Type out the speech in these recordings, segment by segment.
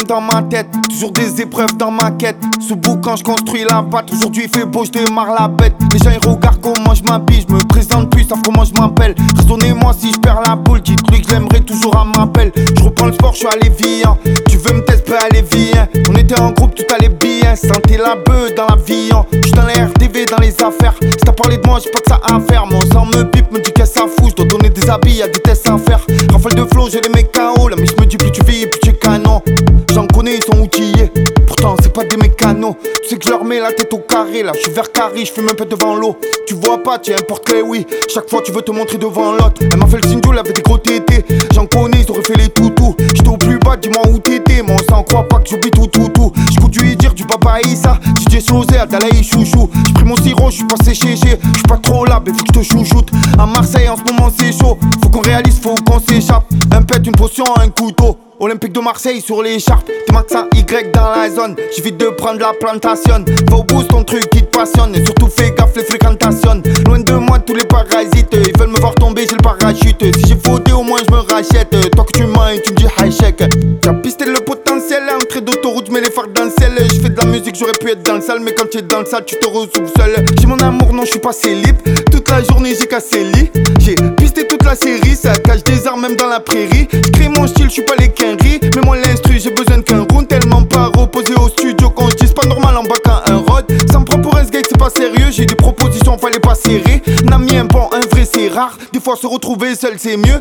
dans ma tête, toujours des épreuves dans ma quête. Sous boucan je construis la patte, aujourd'hui il fait beau, je démarre la bête. Les gens ils regardent comment je m'habille, je me présente plus, savent comment je m'appelle. Raisonnez-moi si je perds la boule, dites-lui que j'aimerais toujours à ma pelle. Je reprends le sport, je suis allé viand. Tu veux me tester, allez viens. On était en groupe, tout allait bien. Sentais la beuh dans l'avion. J'suis dans les RDV, dans les affaires. Si t'as parlé de moi, j'ai pas que ça à faire. Mon sang me pipe, me dit qu'est-ce que ça fout. J'dois donner des habits, y'a des tests à faire. Rafale de flow, j'ai les mecs KO. La mais je me dis plus tu vis, plus tu es canon. J'en connais, ils sont outillés. Pourtant, c'est pas des mécanos. Tu sais que je leur mets la tête au carré. Là, je suis vers carré, je fume un peu devant l'eau. Tu vois pas, tu importe les oui. Chaque fois, tu veux te montrer devant l'autre. Elle m'a fait le signe d'où, elle avait des gros tétés. J'en connais, ils auraient fait les toutous. J'étais au plus bas, dis-moi où t'étais. Mon sang croit pas que j'oublie tout. J'conduis lui dire du papa Issa. DJ Chosé, Adalaï chouchou. J'pris mon sirop, j'suis passé chez G. J'suis pas trop là, mais faut que j'te chouchoute. À Marseille, en ce moment, c'est chaud. Faut qu'on réalise, faut qu'on s'échappe. Un pet, une potion, un couteau. Olympique de Marseille sur l'écharpe. T'es max à Y dans la zone. J'évite de prendre la plantation. Va au bout, ton truc qui te passionne. Et surtout fais gaffe les fréquentations. Loin de moi tous les parasites. Ils veulent me voir tomber, j'ai le parachute. Si j'ai faudé au moins je me rachète. Toi que tu mens et tu me dis high check. J'ai pisté le potentiel. Entrée d'autoroute, mais les phares dans le ciel. Je fais de la musique, j'aurais pu être dans le salle. Mais quand tu es dans le salle, tu te retrouves seul. J'ai mon amour, non je suis pas célib. Toute la journée j'ai cassé le lit. J'ai pisté toute la série. Ça cache des armes même dans la prairie. J'crée mon style, je suis pas les mais moi l'instru, j'ai besoin qu'un round. Tellement pas reposé au studio qu'on se dise pas normal en bas qu'un un rod. Ça me prend pour un skate, c'est pas sérieux. J'ai des propositions, fallait pas serrer. Un ami, un bon, un vrai, c'est rare. Des fois se retrouver seul, c'est mieux.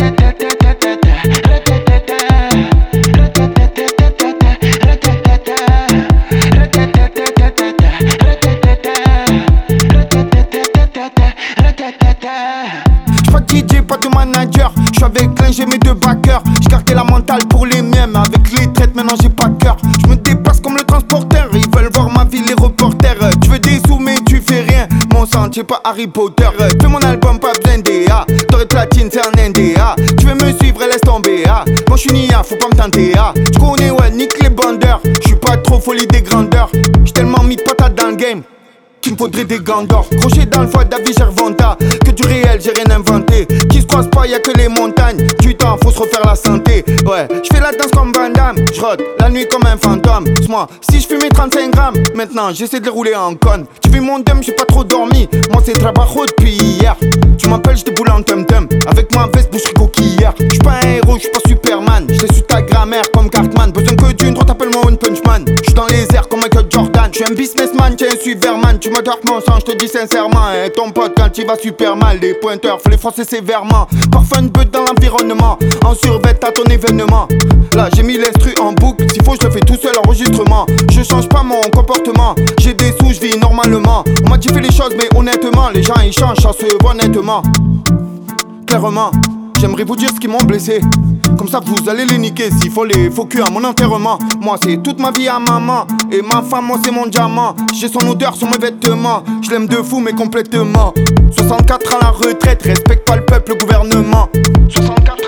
J'suis pas DJ, pas de manager. J'suis avec l'un, j'ai mes deux backers. J'gardais la mentale pour les miens, mais avec les traites, maintenant j'ai pas de cœur. J'me dépasse comme le transporteur. Ils veulent voir ma vie, les reporters. Tu veux des sous, mais tu fais rien. Mon sang, t'es pas Harry Potter. Fais mon album, pas besoin d'EA. T'aurais platine, c'est un NDA. Tu veux me suivre, laisse tomber. Moi j'suis Nia, faut pas me tenter. Tu connais, ouais, nique les bandeurs. J'suis pas trop folie des grandeurs. J'suis tellement mis de patate dans le game qu'il me faudrait des gants d'or. Crochet dans le foie d'Avi Gervonta. Que du réel, j'ai rien inventé. Qui se croise pas, y'a que les montagnes. Du temps, faut se refaire la santé. Ouais, j'fais la danse comme Van Damme. J'rôde la nuit comme un fantôme. Moi, si j'fumais 35 grammes, maintenant j'essaie de les rouler en conne. Tu vis mon dème, j'ai pas trop dormi. Moi c'est trabajo depuis hier. Tu m'appelles, j'te boule en tum-tum. Avec ma veste, boucherie coquillère. J'suis pas un héros, j'suis pas Superman. J't'ai su ta grammaire comme Cartman. Besoin que d'une, toi t'appelles-moi One Punch Man. J'suis dans les airs comme Michael Jordan. J'suis un businessman, t'es un suiverman. Tu me dark mon sang, j'te dis sincèrement. Et ton pote quand il va super mal. Les pointeurs, faut les froncer sévèrement. Parfum de beuh dans l'environnement. En survêt à ton événement. Là j'ai mis l'instru en boucle. S'il faut je le fais tout seul enregistrement. Je change pas mon comportement. J'ai des sous, je vis normalement. On m'a dit fais les choses mais honnêtement. Les gens ils changent, ça se voit nettement. Clairement, j'aimerais vous dire ce qui m'ont blessé. Comme ça vous allez les niquer. S'il faut les faux culs à mon enterrement. Moi c'est toute ma vie à maman. Et ma femme moi c'est mon diamant. J'ai son odeur sur mes vêtements. Je l'aime de fou mais complètement. 64 à la retraite. Respecte pas le peuple, le gouvernement. 64